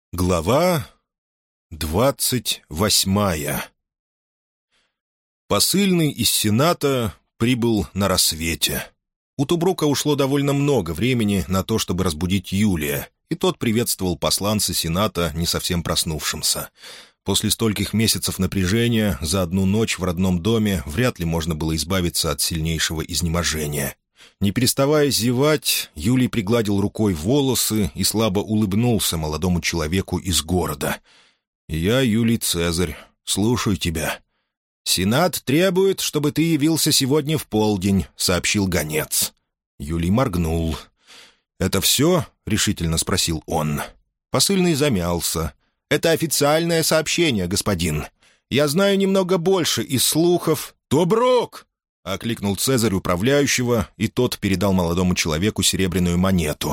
Глава 28. Посыльный из Сената прибыл на рассвете. У Тубрука ушло довольно много времени на то, чтобы разбудить Юлия, и тот приветствовал посланца Сената не совсем проснувшимся. После стольких месяцев напряжения за одну ночь в родном доме вряд ли можно было избавиться от сильнейшего изнеможения. Не переставая зевать, Юлий пригладил рукой волосы и слабо улыбнулся молодому человеку из города. «Я Юлий Цезарь. Слушаю тебя». «Сенат требует, чтобы ты явился сегодня в полдень», — сообщил гонец. Юлий моргнул. «Это все?» — решительно спросил он. Посыльный замялся. «Это официальное сообщение, господин. Я знаю немного больше из слухов». «Тубрук!» — окликнул Цезарь управляющего, и тот передал молодому человеку серебряную монету.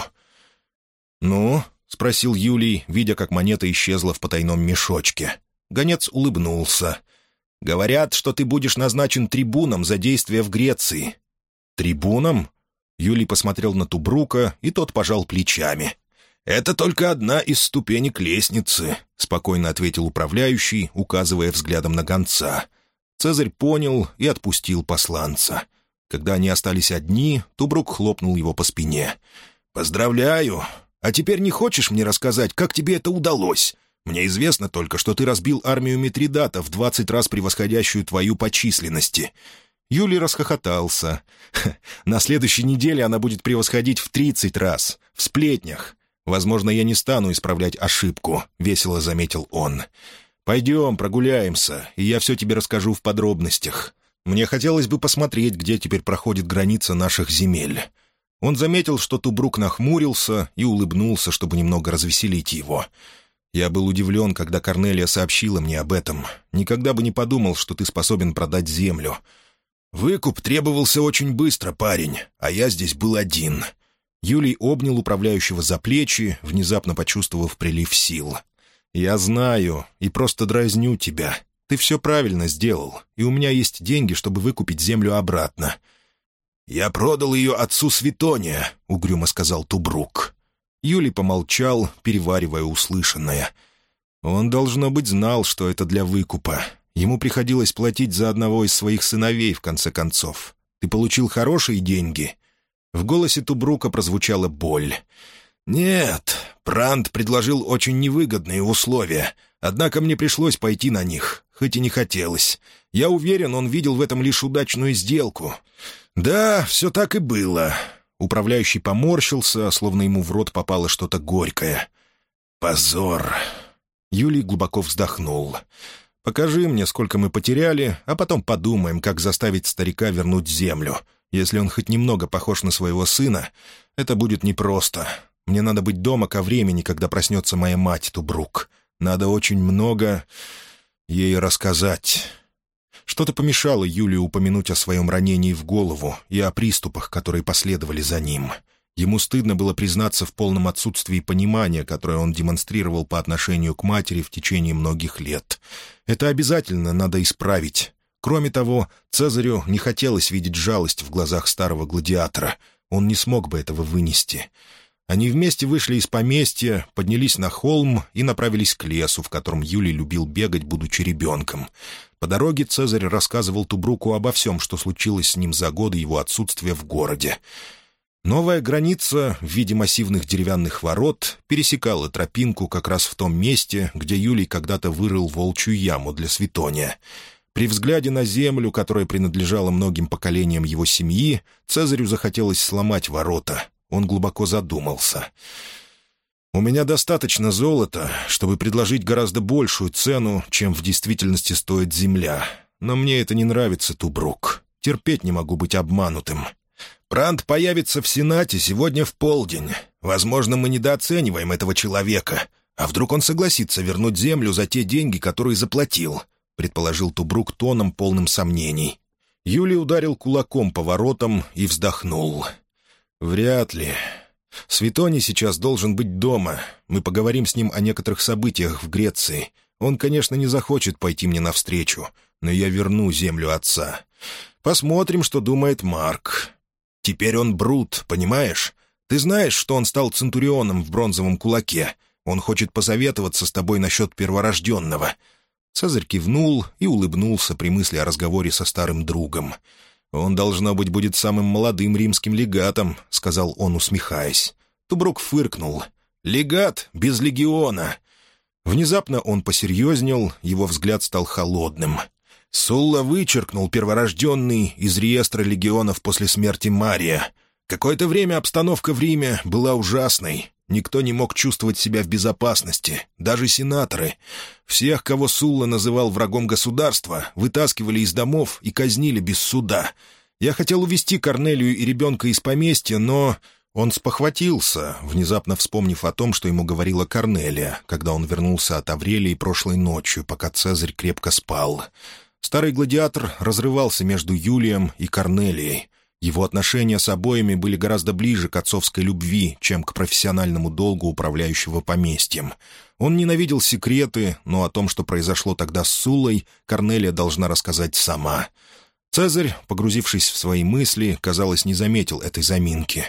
«Ну?» — спросил Юлий, видя, как монета исчезла в потайном мешочке. Гонец улыбнулся. «Говорят, что ты будешь назначен трибуном за действия в Греции». «Трибуном?» Юлий посмотрел на Тубрука, и тот пожал плечами. «Это только одна из ступенек лестницы», — спокойно ответил управляющий, указывая взглядом на гонца. Цезарь понял и отпустил посланца. Когда они остались одни, Тубрук хлопнул его по спине. «Поздравляю! А теперь не хочешь мне рассказать, как тебе это удалось? Мне известно только, что ты разбил армию Митридата в 20 раз превосходящую твою по численности». Юлий расхохотался. «На следующей неделе она будет превосходить в 30 раз. В сплетнях. Возможно, я не стану исправлять ошибку», — весело заметил он. «Пойдем, прогуляемся, и я все тебе расскажу в подробностях. Мне хотелось бы посмотреть, где теперь проходит граница наших земель». Он заметил, что Тубрук нахмурился и улыбнулся, чтобы немного развеселить его. «Я был удивлен, когда Корнелия сообщила мне об этом. Никогда бы не подумал, что ты способен продать землю. Выкуп требовался очень быстро, парень, а я здесь был один». Юлий обнял управляющего за плечи, внезапно почувствовав прилив сил. «Я знаю и просто дразню тебя. Ты все правильно сделал, и у меня есть деньги, чтобы выкупить землю обратно». «Я продал ее отцу Светония», — угрюмо сказал Тубрук. Юлий помолчал, переваривая услышанное. Он, должно быть, знал, что это для выкупа. Ему приходилось платить за одного из своих сыновей, в конце концов. «Ты получил хорошие деньги?» В голосе Тубрука прозвучала боль. «Нет, Прант предложил очень невыгодные условия, однако мне пришлось пойти на них, хоть и не хотелось. Я уверен, он видел в этом лишь удачную сделку». «Да, все так и было». Управляющий поморщился, словно ему в рот попало что-то горькое. «Позор». Юлий глубоко вздохнул. «Покажи мне, сколько мы потеряли, а потом подумаем, как заставить старика вернуть землю. Если он хоть немного похож на своего сына, это будет непросто. Мне надо быть дома ко времени, когда проснется моя мать, Тубрук. Надо очень много ей рассказать». Что-то помешало Юлию упомянуть о своем ранении в голову и о приступах, которые последовали за ним. Ему стыдно было признаться в полном отсутствии понимания, которое он демонстрировал по отношению к матери в течение многих лет. Это обязательно надо исправить. Кроме того, Цезарю не хотелось видеть жалость в глазах старого гладиатора. Он не смог бы этого вынести. Они вместе вышли из поместья, поднялись на холм и направились к лесу, в котором Юлий любил бегать, будучи ребенком. По дороге Цезарь рассказывал Тубруку обо всем, что случилось с ним за годы его отсутствия в городе. Новая граница в виде массивных деревянных ворот пересекала тропинку как раз в том месте, где Юлий когда-то вырыл волчью яму для Светония. При взгляде на землю, которая принадлежала многим поколениям его семьи, Цезарю захотелось сломать ворота. Он глубоко задумался. «У меня достаточно золота, чтобы предложить гораздо большую цену, чем в действительности стоит земля. Но мне это не нравится, Тубрук. Терпеть не могу быть обманутым. Прант появится в Сенате сегодня в полдень. Возможно, мы недооцениваем этого человека. А вдруг он согласится вернуть землю за те деньги, которые заплатил?» — предположил Тубрук тоном, полным сомнений. Юлий ударил кулаком по воротам и вздохнул. «Вряд ли. Светоний сейчас должен быть дома. Мы поговорим с ним о некоторых событиях в Греции. Он, конечно, не захочет пойти мне навстречу, но я верну землю отца. Посмотрим, что думает Марк. Теперь он Брут, понимаешь? Ты знаешь, что он стал центурионом в бронзовом кулаке? Он хочет посоветоваться с тобой насчет перворожденного». Цезарь кивнул и улыбнулся при мысли о разговоре со старым другом. «Он, должно быть, будет самым молодым римским легатом», — сказал он, усмехаясь. Тубрук фыркнул. «Легат без легиона». Внезапно он посерьезнел, его взгляд стал холодным. Сулла вычеркнул перворожденный из реестра легионов после смерти Мария. Какое-то время обстановка в Риме была ужасной. Никто не мог чувствовать себя в безопасности, даже сенаторы. Всех, кого Сулла называл врагом государства, вытаскивали из домов и казнили без суда. Я хотел увести Корнелию и ребенка из поместья, но... Он спохватился, внезапно вспомнив о том, что ему говорила Корнелия, когда он вернулся от Аврелии прошлой ночью, пока Цезарь крепко спал. Старый гладиатор разрывался между Юлием и Корнелией. Его отношения с обоими были гораздо ближе к отцовской любви, чем к профессиональному долгу управляющего поместьем. Он ненавидел секреты, но о том, что произошло тогда с Суллой, Корнелия должна рассказать сама. Цезарь, погрузившись в свои мысли, казалось, не заметил этой заминки.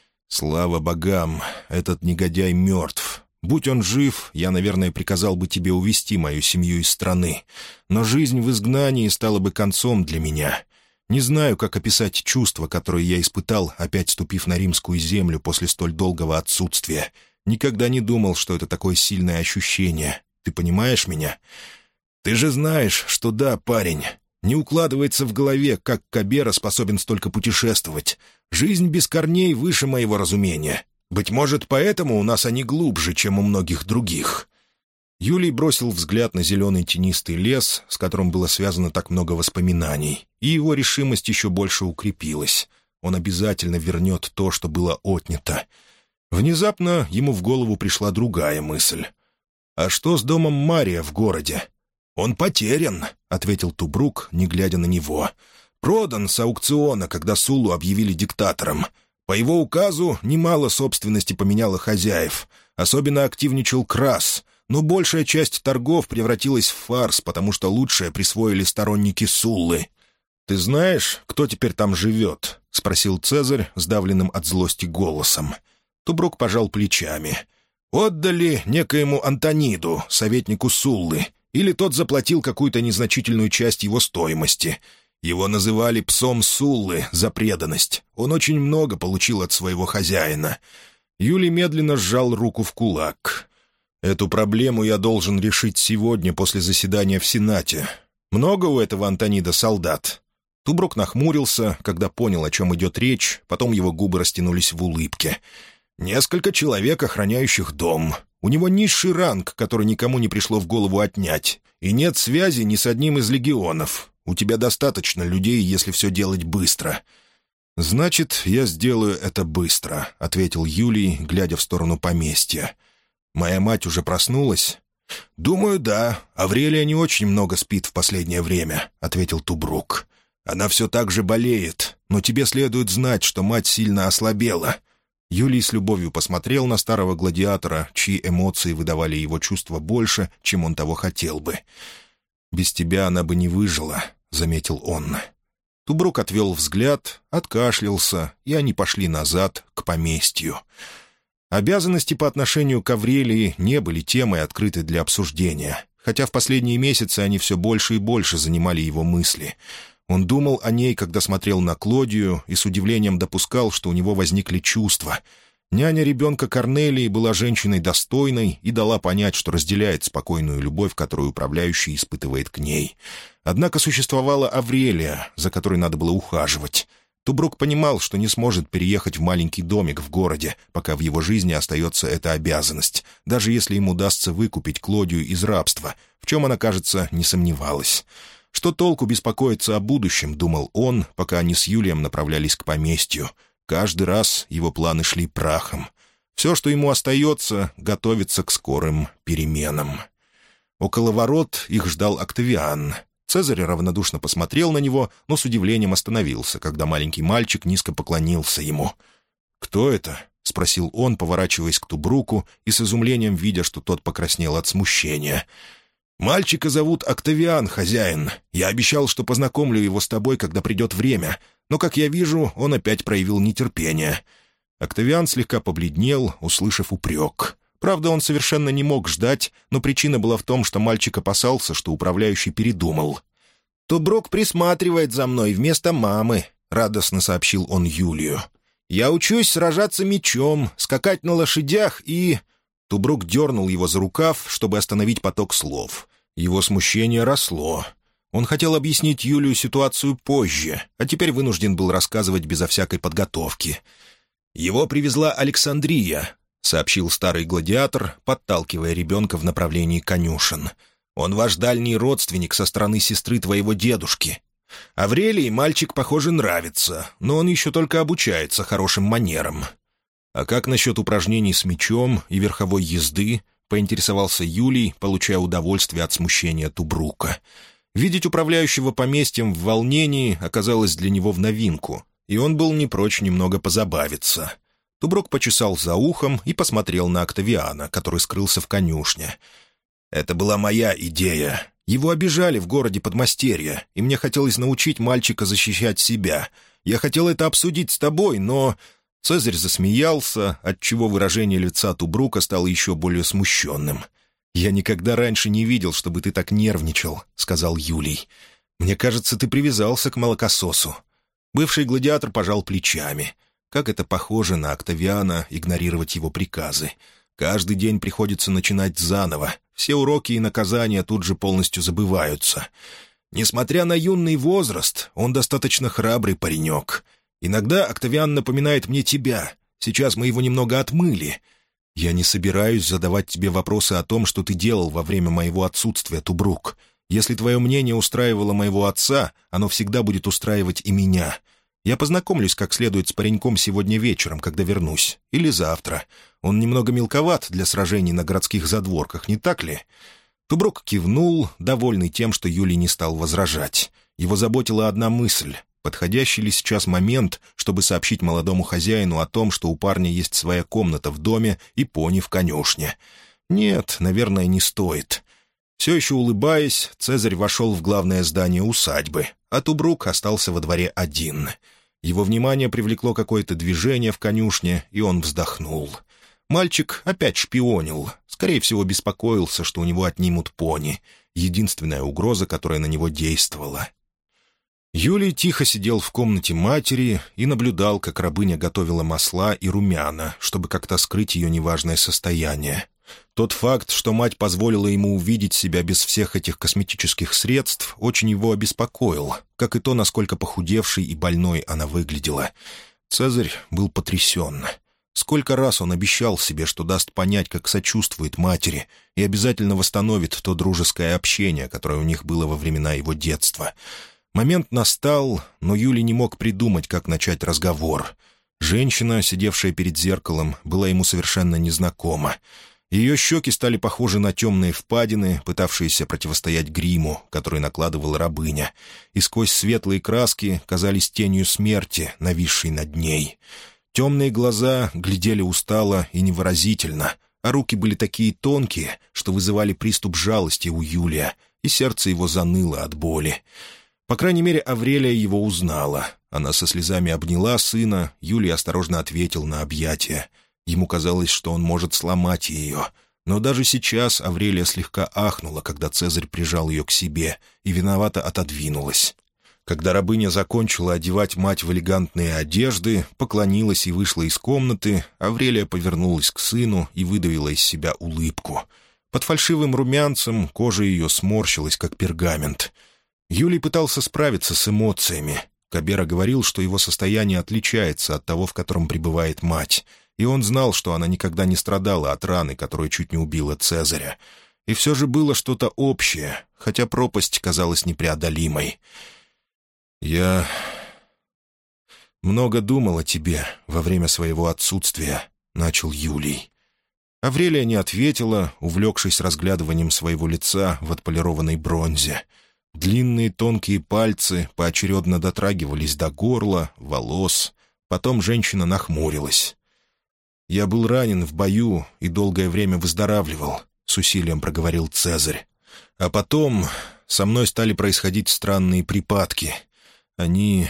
«Слава богам, этот негодяй мертв. Будь он жив, я, наверное, приказал бы тебе увести мою семью из страны. Но жизнь в изгнании стала бы концом для меня. Не знаю, как описать чувства, которые я испытал, опять ступив на римскую землю после столь долгого отсутствия. Никогда не думал, что это такое сильное ощущение. Ты понимаешь меня? Ты же знаешь, что да, парень. Не укладывается в голове, как Кабера способен столько путешествовать. Жизнь без корней выше моего разумения. Быть может, поэтому у нас они глубже, чем у многих других». Юлий бросил взгляд на зеленый тенистый лес, с которым было связано так много воспоминаний, и его решимость еще больше укрепилась. Он обязательно вернет то, что было отнято. Внезапно ему в голову пришла другая мысль. «А что с домом Мария в городе?» «Он потерян», — ответил Тубрук, не глядя на него. «Продан с аукциона, когда Суллу объявили диктатором. По его указу немало собственности поменяло хозяев. Особенно активничал Крас, но большая часть торгов превратилась в фарс, потому что лучшее присвоили сторонники Суллы». «Ты знаешь, кто теперь там живет?» — спросил Цезарь, сдавленным от злости голосом. Тубрук пожал плечами. «Отдали некоему Антониду, советнику Суллы, или тот заплатил какую-то незначительную часть его стоимости. Его называли «псом Суллы» за преданность. Он очень много получил от своего хозяина». Юлий медленно сжал руку в кулак. «Эту проблему я должен решить сегодня после заседания в Сенате. Много у этого Антонида солдат?» Тубрук нахмурился, когда понял, о чем идет речь, потом его губы растянулись в улыбке. «Несколько человек, охраняющих дом. У него низший ранг, который никому не пришло в голову отнять. И нет связи ни с одним из легионов. У тебя достаточно людей, если все делать быстро». «Значит, я сделаю это быстро», — ответил Юлий, глядя в сторону поместья. «Моя мать уже проснулась?» «Думаю, да. Аврелия не очень много спит в последнее время», — ответил Тубрук. «Она все так же болеет, но тебе следует знать, что мать сильно ослабела». Юлий с любовью посмотрел на старого гладиатора, чьи эмоции выдавали его чувства больше, чем он того хотел бы. «Без тебя она бы не выжила», — заметил он. Тубрук отвел взгляд, откашлялся, и они пошли назад, к поместью. Обязанности по отношению к Аврелии не были темой, открытой для обсуждения, хотя в последние месяцы они все больше и больше занимали его мысли. Он думал о ней, когда смотрел на Клодию, и с удивлением допускал, что у него возникли чувства. Няня ребенка Корнелии была женщиной достойной и дала понять, что разделяет спокойную любовь, которую управляющий испытывает к ней. Однако существовала Аврелия, за которой надо было ухаживать. Тубрук понимал, что не сможет переехать в маленький домик в городе, пока в его жизни остается эта обязанность, даже если ему удастся выкупить Клодию из рабства, в чем она, кажется, не сомневалась. Что толку беспокоиться о будущем, думал он, пока они с Юлием направлялись к поместью. Каждый раз его планы шли прахом. Все, что ему остается, готовиться к скорым переменам. Около ворот их ждал Октавиан. Цезарь равнодушно посмотрел на него, но с удивлением остановился, когда маленький мальчик низко поклонился ему. «Кто это?» — спросил он, поворачиваясь к Тубруку и с изумлением видя, что тот покраснел от смущения. «Мальчика зовут Октавиан, хозяин. Я обещал, что познакомлю его с тобой, когда придет время. Но, как я вижу, он опять проявил нетерпение». Октавиан слегка побледнел, услышав упрек. Правда, он совершенно не мог ждать, но причина была в том, что мальчик опасался, что управляющий передумал. «Тубрук присматривает за мной вместо мамы», — радостно сообщил он Юлию. «Я учусь сражаться мечом, скакать на лошадях и...» Тубрук дернул его за рукав, чтобы остановить поток слов. Его смущение росло. Он хотел объяснить Юлию ситуацию позже, а теперь вынужден был рассказывать безо всякой подготовки. «Его привезла Александрия», — сообщил старый гладиатор, подталкивая ребенка в направлении конюшен. «Он ваш дальний родственник со стороны сестры твоего дедушки. Аврелий мальчик, похоже, нравится, но он еще только обучается хорошим манерам». «А как насчет упражнений с мечом и верховой езды?» — поинтересовался Юлий, получая удовольствие от смущения Тубрука. Видеть управляющего поместьем в волнении оказалось для него в новинку, и он был не прочь немного позабавиться. Тубрук почесал за ухом и посмотрел на Октавиана, который скрылся в конюшне. «Это была моя идея. Его обижали в городе подмастерья, и мне хотелось научить мальчика защищать себя. Я хотел это обсудить с тобой, но...» Цезарь засмеялся, отчего выражение лица Тубрука стало еще более смущенным. «Я никогда раньше не видел, чтобы ты так нервничал», — сказал Юлий. «Мне кажется, ты привязался к молокососу». Бывший гладиатор пожал плечами. Как это похоже на Октавиана игнорировать его приказы. Каждый день приходится начинать заново. Все уроки и наказания тут же полностью забываются. Несмотря на юный возраст, он достаточно храбрый паренек. Иногда Октавиан напоминает мне тебя. Сейчас мы его немного отмыли. Я не собираюсь задавать тебе вопросы о том, что ты делал во время моего отсутствия, Тубрук. Если твое мнение устраивало моего отца, оно всегда будет устраивать и меня. Я познакомлюсь как следует с пареньком сегодня вечером, когда вернусь. Или завтра. Он немного мелковат для сражений на городских задворках, не так ли?» Тубрук кивнул, довольный тем, что Юлий не стал возражать. Его заботила одна мысль. Подходящий ли сейчас момент, чтобы сообщить молодому хозяину о том, что у парня есть своя комната в доме и пони в конюшне? Нет, наверное, не стоит. Все еще улыбаясь, Цезарь вошел в главное здание усадьбы, а Тубрук остался во дворе один. Его внимание привлекло какое-то движение в конюшне, и он вздохнул. Мальчик опять шпионил, скорее всего, беспокоился, что у него отнимут пони. Единственная угроза, которая на него действовала. Юлий тихо сидел в комнате матери и наблюдал, как рабыня готовила масла и румяна, чтобы как-то скрыть ее неважное состояние. Тот факт, что мать позволила ему увидеть себя без всех этих косметических средств, очень его обеспокоил, как и то, насколько похудевшей и больной она выглядела. Цезарь был потрясен. Сколько раз он обещал себе, что даст понять, как сочувствует матери, и обязательно восстановит то дружеское общение, которое у них было во времена его детства. Момент настал, но Юлий не мог придумать, как начать разговор. Женщина, сидевшая перед зеркалом, была ему совершенно незнакома. Ее щеки стали похожи на темные впадины, пытавшиеся противостоять гриму, который накладывала рабыня, и сквозь светлые краски казались тенью смерти, нависшей над ней. Темные глаза глядели устало и невыразительно, а руки были такие тонкие, что вызывали приступ жалости у Юлия, и сердце его заныло от боли. По крайней мере, Аврелия его узнала. Она со слезами обняла сына, Юлий осторожно ответил на объятия. Ему казалось, что он может сломать ее. Но даже сейчас Аврелия слегка ахнула, когда Цезарь прижал ее к себе, и виновато отодвинулась. Когда рабыня закончила одевать мать в элегантные одежды, поклонилась и вышла из комнаты, Аврелия повернулась к сыну и выдавила из себя улыбку. Под фальшивым румянцем кожа ее сморщилась, как пергамент. Юлий пытался справиться с эмоциями. Кабера говорил, что его состояние отличается от того, в котором пребывает мать, и он знал, что она никогда не страдала от раны, которая чуть не убила Цезаря. И все же было что-то общее, хотя пропасть казалась непреодолимой. «Я много думал о тебе во время своего отсутствия», — начал Юлий. Аврелия не ответила, увлекшись разглядыванием своего лица в отполированной бронзе. Длинные тонкие пальцы поочередно дотрагивались до горла, волос. Потом женщина нахмурилась. «Я был ранен в бою и долгое время выздоравливал», — с усилием проговорил Цезарь. «А потом со мной стали происходить странные припадки. Они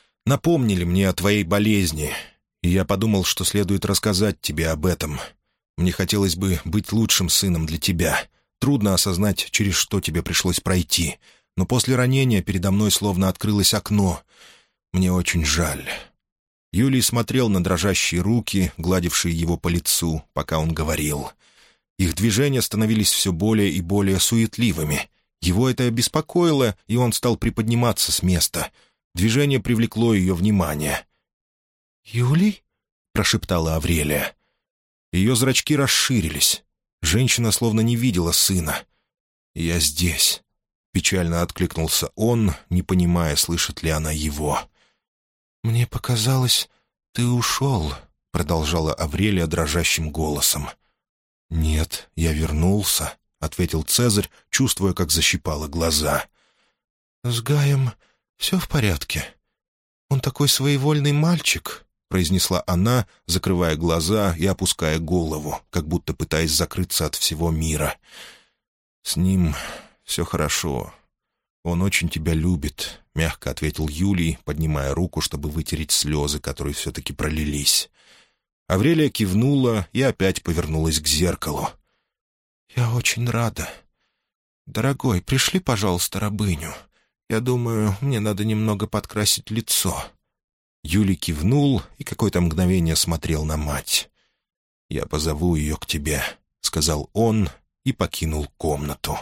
напомнили мне о твоей болезни, и я подумал, что следует рассказать тебе об этом. Мне хотелось бы быть лучшим сыном для тебя. Трудно осознать, через что тебе пришлось пройти. Но после ранения передо мной словно открылось окно. Мне очень жаль». Юлий смотрел на дрожащие руки, гладившие его по лицу, пока он говорил. Их движения становились все более и более суетливыми. Его это беспокоило, и он стал приподниматься с места. Движение привлекло ее внимание. «Юлий?» — прошептала Аврелия. Ее зрачки расширились. Женщина словно не видела сына. «Я здесь», — печально откликнулся он, не понимая, слышит ли она его. «Мне показалось, ты ушел», — продолжала Аврелия дрожащим голосом. «Нет, я вернулся», — ответил Цезарь, чувствуя, как защипало глаза. «С Гаем все в порядке? Он такой своевольный мальчик», — произнесла она, закрывая глаза и опуская голову, как будто пытаясь закрыться от всего мира. «С ним все хорошо. Он очень тебя любит», — мягко ответил Юлий, поднимая руку, чтобы вытереть слезы, которые все-таки пролились. Аврелия кивнула и опять повернулась к зеркалу. «Я очень рада. Дорогой, пришли, пожалуйста, рабыню. Я думаю, мне надо немного подкрасить лицо». Юлий кивнул и какое-то мгновение смотрел на мать. «Я позову ее к тебе», — сказал он и покинул комнату.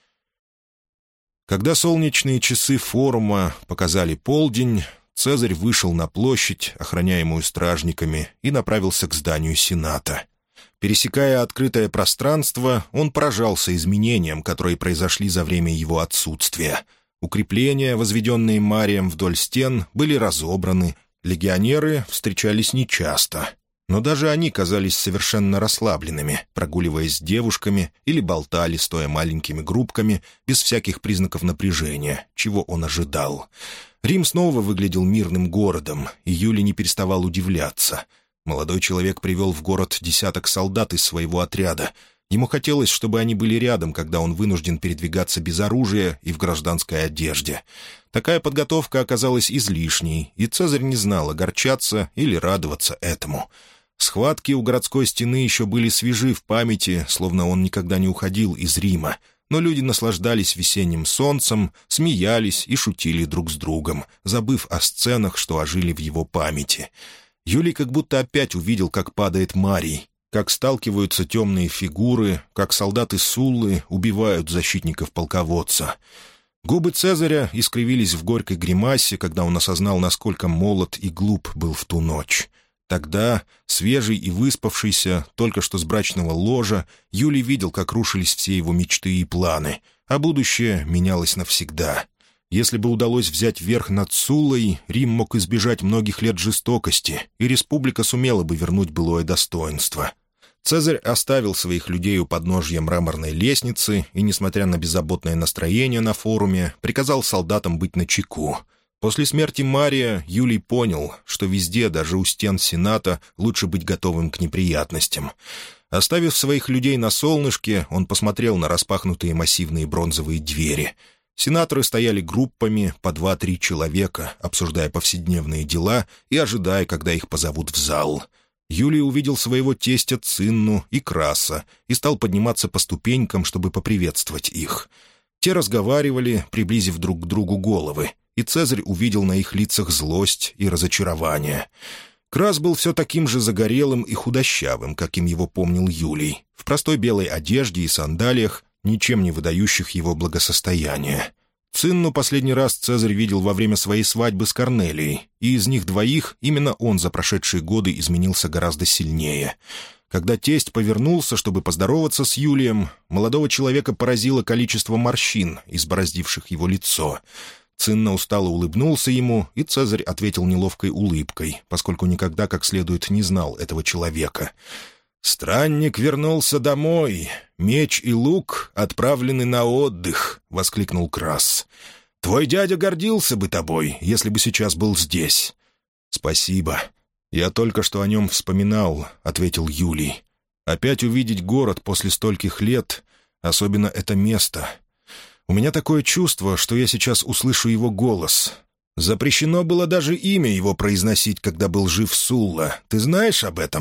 Когда солнечные часы форума показали полдень, Цезарь вышел на площадь, охраняемую стражниками, и направился к зданию Сената. Пересекая открытое пространство, он поражался изменениям, которые произошли за время его отсутствия. Укрепления, возведенные Марием вдоль стен, были разобраны, легионеры встречались нечасто. Но даже они казались совершенно расслабленными, прогуливаясь с девушками или болтали, стоя маленькими группками, без всяких признаков напряжения, чего он ожидал. Рим снова выглядел мирным городом, и Юлий не переставал удивляться. Молодой человек привел в город 10 солдат из своего отряда. Ему хотелось, чтобы они были рядом, когда он вынужден передвигаться без оружия и в гражданской одежде. Такая подготовка оказалась излишней, и Цезарь не знал, огорчаться или радоваться этому. Схватки у городской стены еще были свежи в памяти, словно он никогда не уходил из Рима, но люди наслаждались весенним солнцем, смеялись и шутили друг с другом, забыв о сценах, что ожили в его памяти. Юлий как будто опять увидел, как падает Марий, как сталкиваются темные фигуры, как солдаты Суллы убивают защитников полководца. Губы Цезаря искривились в горькой гримасе, когда он осознал, насколько молод и глуп был в ту ночь. Тогда, свежий и выспавшийся, только что с брачного ложа, Юлий видел, как рушились все его мечты и планы, а будущее менялось навсегда. Если бы удалось взять верх над Суллой, Рим мог избежать многих лет жестокости, и республика сумела бы вернуть былое достоинство. Цезарь оставил своих людей у подножья мраморной лестницы и, несмотря на беззаботное настроение на форуме, приказал солдатам быть начеку. После смерти Мария Юлий понял, что везде, даже у стен Сената, лучше быть готовым к неприятностям. Оставив своих людей на солнышке, он посмотрел на распахнутые массивные бронзовые двери. Сенаторы стояли группами по 2-3 человека, обсуждая повседневные дела и ожидая, когда их позовут в зал. Юлий увидел своего тестя Цинну и Краса и стал подниматься по ступенькам, чтобы поприветствовать их. Те разговаривали, приблизив друг к другу головы, и Цезарь увидел на их лицах злость и разочарование. Крас был все таким же загорелым и худощавым, каким его помнил Юлий, в простой белой одежде и сандалиях, ничем не выдающих его благосостояние. Цинну последний раз Цезарь видел во время своей свадьбы с Корнелией, и из них двоих именно он за прошедшие годы изменился гораздо сильнее. Когда тесть повернулся, чтобы поздороваться с Юлием, молодого человека поразило количество морщин, избороздивших его лицо. Цинна устало улыбнулся ему, и Цезарь ответил неловкой улыбкой, поскольку никогда как следует не знал этого человека. «Странник вернулся домой. Меч и лук отправлены на отдых», — воскликнул Крас. «Твой дядя гордился бы тобой, если бы сейчас был здесь». «Спасибо. Я только что о нем вспоминал», — ответил Юлий. «Опять увидеть город после стольких лет, особенно это место. У меня такое чувство, что я сейчас услышу его голос. Запрещено было даже имя его произносить, когда был жив Сулла. Ты знаешь об этом?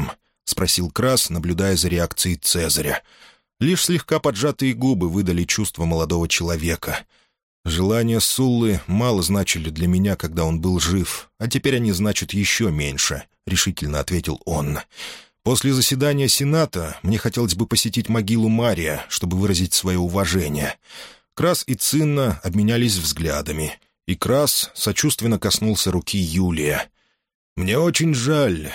спросил Крас, наблюдая за реакцией Цезаря. Лишь слегка поджатые губы выдали чувства молодого человека. «Желания Суллы мало значили для меня, когда он был жив, а теперь они значат еще меньше», — решительно ответил он. «После заседания Сената мне хотелось бы посетить могилу Мария, чтобы выразить свое уважение». Крас и Цинна обменялись взглядами, и Крас сочувственно коснулся руки Юлия. «Мне очень жаль,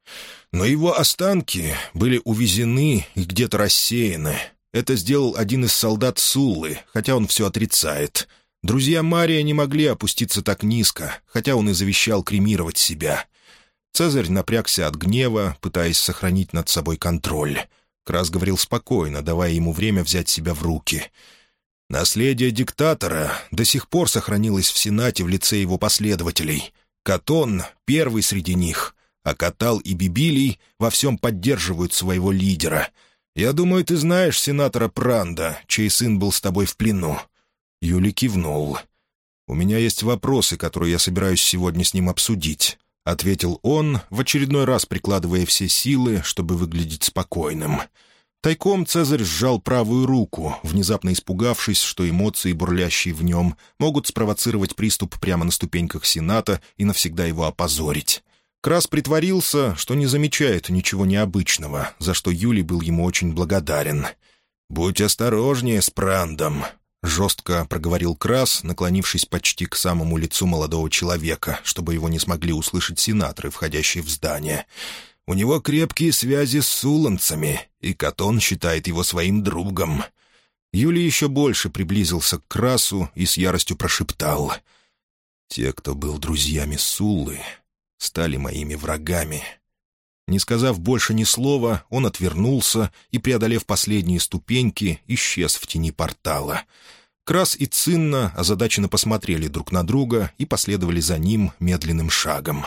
но его останки были увезены и где-то рассеяны. Это сделал один из солдат Суллы, хотя он все отрицает. Друзья Мария не могли опуститься так низко, хотя он и завещал кремировать себя». Цезарь напрягся от гнева, пытаясь сохранить над собой контроль. Крас говорил спокойно, давая ему время взять себя в руки. «Наследие диктатора до сих пор сохранилось в Сенате в лице его последователей. Катон — первый среди них, а Катал и Бибилий во всем поддерживают своего лидера. Я думаю, ты знаешь сенатора Пранда, чей сын был с тобой в плену». Юлий кивнул. «У меня есть вопросы, которые я собираюсь сегодня с ним обсудить», — ответил он, в очередной раз прикладывая все силы, чтобы выглядеть спокойным. Тайком Цезарь сжал правую руку, внезапно испугавшись, что эмоции, бурлящие в нем, могут спровоцировать приступ прямо на ступеньках Сената и навсегда его опозорить. Крас притворился, что не замечает ничего необычного, за что Юлий был ему очень благодарен. «Будь осторожнее с Прандом», — жестко проговорил Крас, наклонившись почти к самому лицу молодого человека, чтобы его не смогли услышать сенаторы, входящие в здание. «У него крепкие связи с суланцами, и Катон считает его своим другом». Юлий еще больше приблизился к Красу и с яростью прошептал: «Те, кто был друзьями Суллы, стали моими врагами». Не сказав больше ни слова, он отвернулся и, преодолев последние ступеньки, исчез в тени портала. Крас и Цинна озадаченно посмотрели друг на друга и последовали за ним медленным шагом.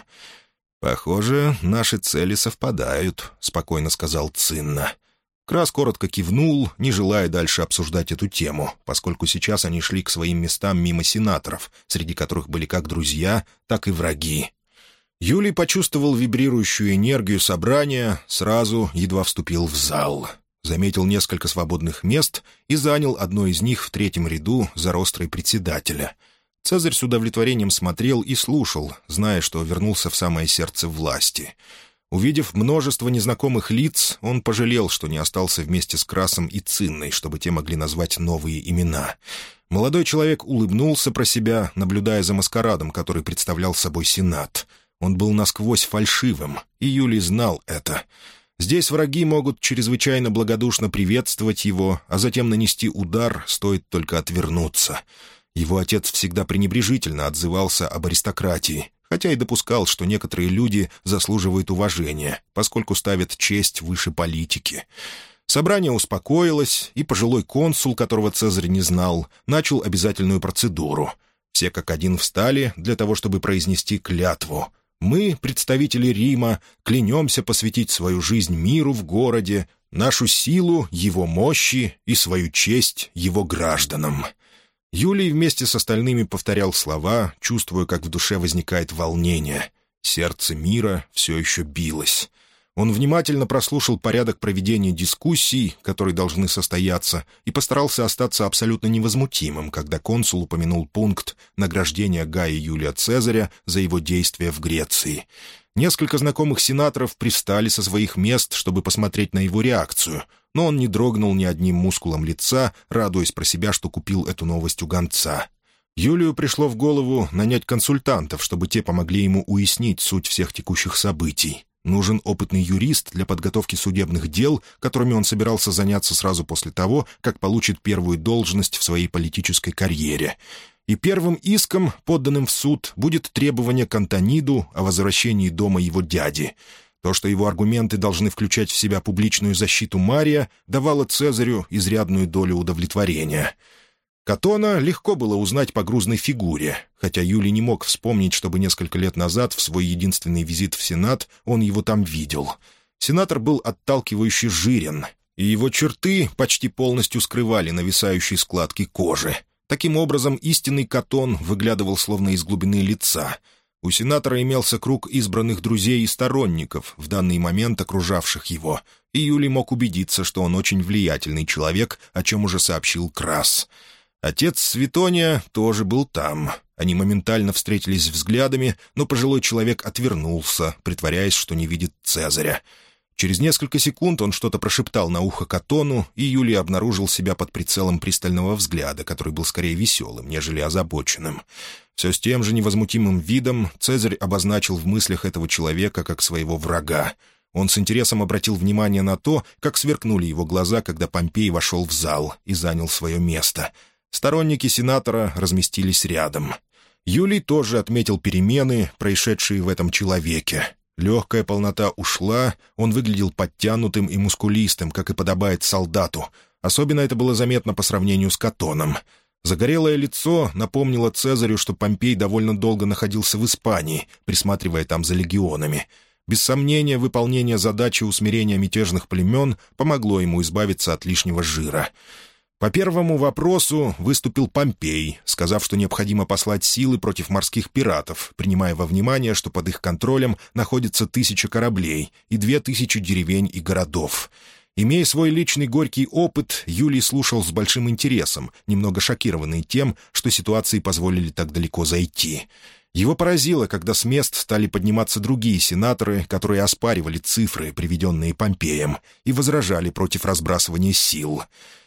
«Похоже, наши цели совпадают», — спокойно сказал Цинна. Крас коротко кивнул, не желая дальше обсуждать эту тему, поскольку сейчас они шли к своим местам мимо сенаторов, среди которых были как друзья, так и враги. Юлий почувствовал вибрирующую энергию собрания, сразу едва вступил в зал. Заметил несколько свободных мест и занял одно из них в третьем ряду за рострой председателя. Цезарь с удовлетворением смотрел и слушал, зная, что вернулся в самое сердце власти. Увидев множество незнакомых лиц, он пожалел, что не остался вместе с Красом и Цинной, чтобы те могли назвать новые имена. Молодой человек улыбнулся про себя, наблюдая за маскарадом, который представлял собой Сенат. Он был насквозь фальшивым, и Юлий знал это. Здесь враги могут чрезвычайно благодушно приветствовать его, а затем нанести удар, стоит только отвернуться. Его отец всегда пренебрежительно отзывался об аристократии, хотя и допускал, что некоторые люди заслуживают уважения, поскольку ставят честь выше политики. Собрание успокоилось, и пожилой консул, которого Цезарь не знал, начал обязательную процедуру. Все как один встали для того, чтобы произнести клятву. «Мы, представители Рима, клянемся посвятить свою жизнь миру в городе, нашу силу, его мощи и свою честь его гражданам». Юлий вместе с остальными повторял слова, чувствуя, как в душе возникает волнение. Сердце мира все еще билось. Он внимательно прослушал порядок проведения дискуссий, которые должны состояться, и постарался остаться абсолютно невозмутимым, когда консул упомянул пункт награждения Гая Юлия Цезаря за его действия в Греции. Несколько знакомых сенаторов пристали со своих мест, чтобы посмотреть на его реакцию, но он не дрогнул ни одним мускулом лица, радуясь про себя, что купил эту новость у гонца. Юлию пришло в голову нанять консультантов, чтобы те помогли ему уяснить суть всех текущих событий. Нужен опытный юрист для подготовки судебных дел, которыми он собирался заняться сразу после того, как получит первую должность в своей политической карьере. И первым иском, подданным в суд, будет требование к Антониду о возвращении дома его дяди. То, что его аргументы должны включать в себя публичную защиту Мария, давало Цезарю изрядную долю удовлетворения. Катона легко было узнать по грузной фигуре, хотя Юлий не мог вспомнить, чтобы несколько лет назад, в свой единственный визит в Сенат, он его там видел. Сенатор был отталкивающе жирен, и его черты почти полностью скрывали нависающие складки кожи. Таким образом, истинный Катон выглядывал словно из глубины лица. У сенатора имелся круг избранных друзей и сторонников, в данный момент окружавших его, и Юлий мог убедиться, что он очень влиятельный человек, о чем уже сообщил Крас. Отец Светония тоже был там. Они моментально встретились взглядами, но пожилой человек отвернулся, притворяясь, что не видит Цезаря. Через несколько секунд он что-то прошептал на ухо Катону, и Юлий обнаружил себя под прицелом пристального взгляда, который был скорее веселым, нежели озабоченным. Все с тем же невозмутимым видом Цезарь обозначил в мыслях этого человека как своего врага. Он с интересом обратил внимание на то, как сверкнули его глаза, когда Помпей вошел в зал и занял свое место. Сторонники сенатора разместились рядом. Юлий тоже отметил перемены, происшедшие в этом человеке. Легкая полнота ушла, он выглядел подтянутым и мускулистым, как и подобает солдату. Особенно это было заметно по сравнению с Катоном. Загорелое лицо напомнило Цезарю, что Помпей довольно долго находился в Испании, присматривая там за легионами. Без сомнения, выполнение задачи усмирения мятежных племен помогло ему избавиться от лишнего жира. По первому вопросу выступил Помпей, сказав, что необходимо послать силы против морских пиратов, принимая во внимание, что под их контролем находится 1000 кораблей и 2000 деревень и городов. Имея свой личный горький опыт, Юлий слушал с большим интересом, немного шокированный тем, что ситуации позволили так далеко зайти. Его поразило, когда с мест стали подниматься другие сенаторы, которые оспаривали цифры, приведенные Помпеем, и возражали против разбрасывания сил.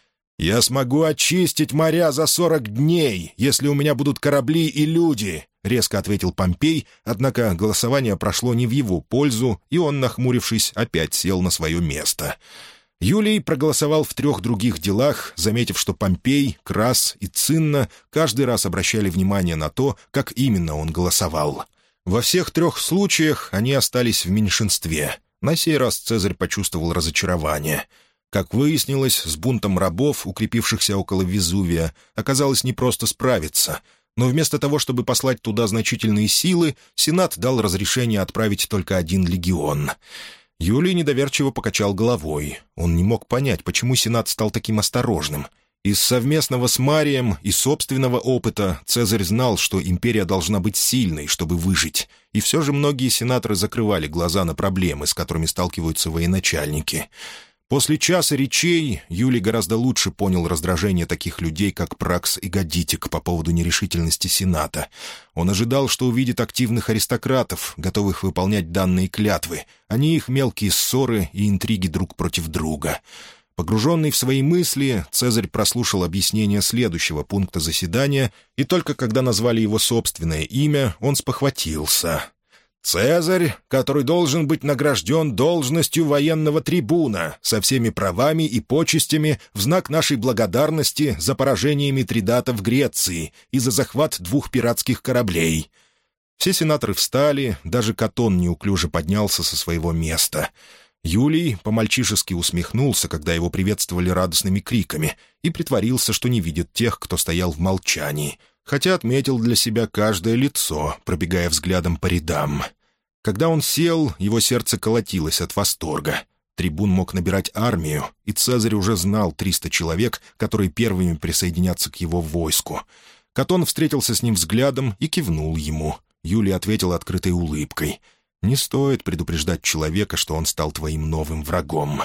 «Я смогу очистить моря за 40 дней, если у меня будут корабли и люди», — резко ответил Помпей, однако голосование прошло не в его пользу, и он, нахмурившись, опять сел на свое место. Юлий проголосовал в 3 других делах, заметив, что Помпей, Крас и Цинна каждый раз обращали внимание на то, как именно он голосовал. Во всех 3 случаях они остались в меньшинстве. На сей раз Цезарь почувствовал разочарование. Как выяснилось, с бунтом рабов, укрепившихся около Везувия, оказалось непросто справиться. Но вместо того, чтобы послать туда значительные силы, Сенат дал разрешение отправить только 1 легион. Юлий недоверчиво покачал головой. Он не мог понять, почему Сенат стал таким осторожным. Из совместного с Марием и собственного опыта Цезарь знал, что империя должна быть сильной, чтобы выжить. И все же многие сенаторы закрывали глаза на проблемы, с которыми сталкиваются военачальники. После часа речей Юлий гораздо лучше понял раздражение таких людей, как Пракс и Гадитик, по поводу нерешительности Сената. Он ожидал, что увидит активных аристократов, готовых выполнять данные клятвы, а не их мелкие ссоры и интриги друг против друга. Погруженный в свои мысли, Цезарь прослушал объяснение следующего пункта заседания, и только когда назвали его собственное имя, он спохватился. «Цезарь, который должен быть награжден должностью военного трибуна со всеми правами и почестями в знак нашей благодарности за поражение Митридата в Греции и за захват 2 пиратских кораблей». Все сенаторы встали, даже Катон неуклюже поднялся со своего места. Юлий по-мальчишески усмехнулся, когда его приветствовали радостными криками, и притворился, что не видит тех, кто стоял в молчании, хотя отметил для себя каждое лицо, пробегая взглядом по рядам. Когда он сел, его сердце колотилось от восторга. Трибун мог набирать армию, и Цезарь уже знал 300 человек, которые первыми присоединятся к его войску. Катон встретился с ним взглядом и кивнул ему. Юлий ответил открытой улыбкой. «Не стоит предупреждать человека, что он стал твоим новым врагом».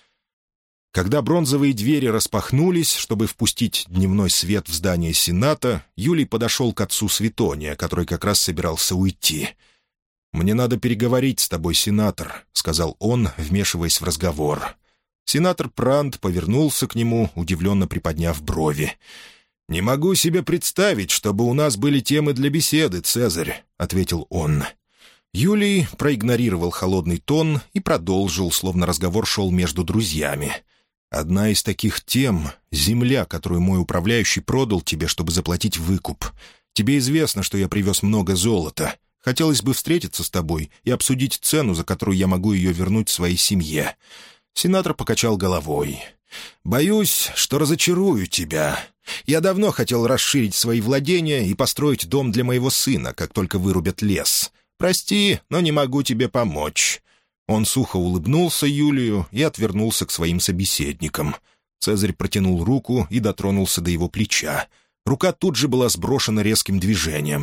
Когда бронзовые двери распахнулись, чтобы впустить дневной свет в здание Сената, Юлий подошел к отцу Светония, который как раз собирался уйти. «Мне надо переговорить с тобой, сенатор», — сказал он, вмешиваясь в разговор. Сенатор Прант повернулся к нему, удивленно приподняв брови. «Не могу себе представить, чтобы у нас были темы для беседы, Цезарь», — ответил он. Юлий проигнорировал холодный тон и продолжил, словно разговор шел между друзьями. «Одна из таких тем — земля, которую мой управляющий продал тебе, чтобы заплатить выкуп. Тебе известно, что я привез много золота. Хотелось бы встретиться с тобой и обсудить цену, за которую я могу ее вернуть своей семье». Сенатор покачал головой. «Боюсь, что разочарую тебя. Я давно хотел расширить свои владения и построить дом для моего сына, как только вырубят лес. Прости, но не могу тебе помочь». Он сухо улыбнулся Юлию и отвернулся к своим собеседникам. Цезарь протянул руку и дотронулся до его плеча. Рука тут же была сброшена резким движением.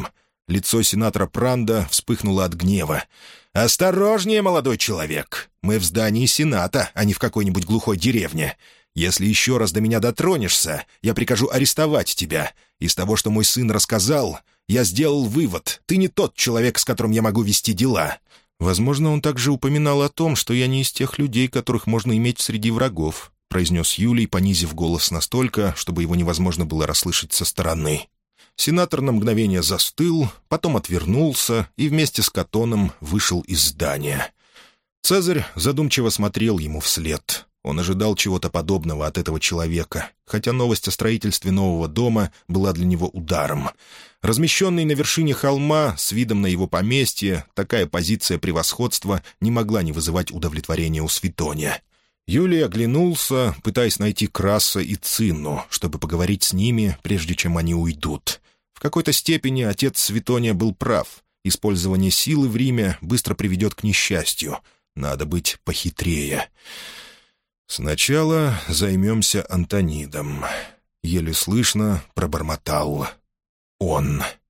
Лицо сенатора Пранда вспыхнуло от гнева. «Осторожнее, молодой человек! Мы в здании Сената, а не в какой-нибудь глухой деревне. Если еще раз до меня дотронешься, я прикажу арестовать тебя. Из того, что мой сын рассказал, я сделал вывод. Ты не тот человек, с которым я могу вести дела». «Возможно, он также упоминал о том, что я не из тех людей, которых можно иметь среди врагов», — произнес Юлий, понизив голос настолько, чтобы его невозможно было расслышать со стороны. Сенатор на мгновение застыл, потом отвернулся и вместе с Катоном вышел из здания. Цезарь задумчиво смотрел ему вслед. Он ожидал чего-то подобного от этого человека, хотя новость о строительстве нового дома была для него ударом. Размещенный на вершине холма с видом на его поместье, такая позиция превосходства не могла не вызывать удовлетворения у Светония. Юлий оглянулся, пытаясь найти Краса и Цинну, чтобы поговорить с ними, прежде чем они уйдут. В какой-то степени отец Светония был прав. Использование силы в Риме быстро приведет к несчастью. Надо быть похитрее. «Сначала займемся Антонидом», — еле слышно пробормотал он.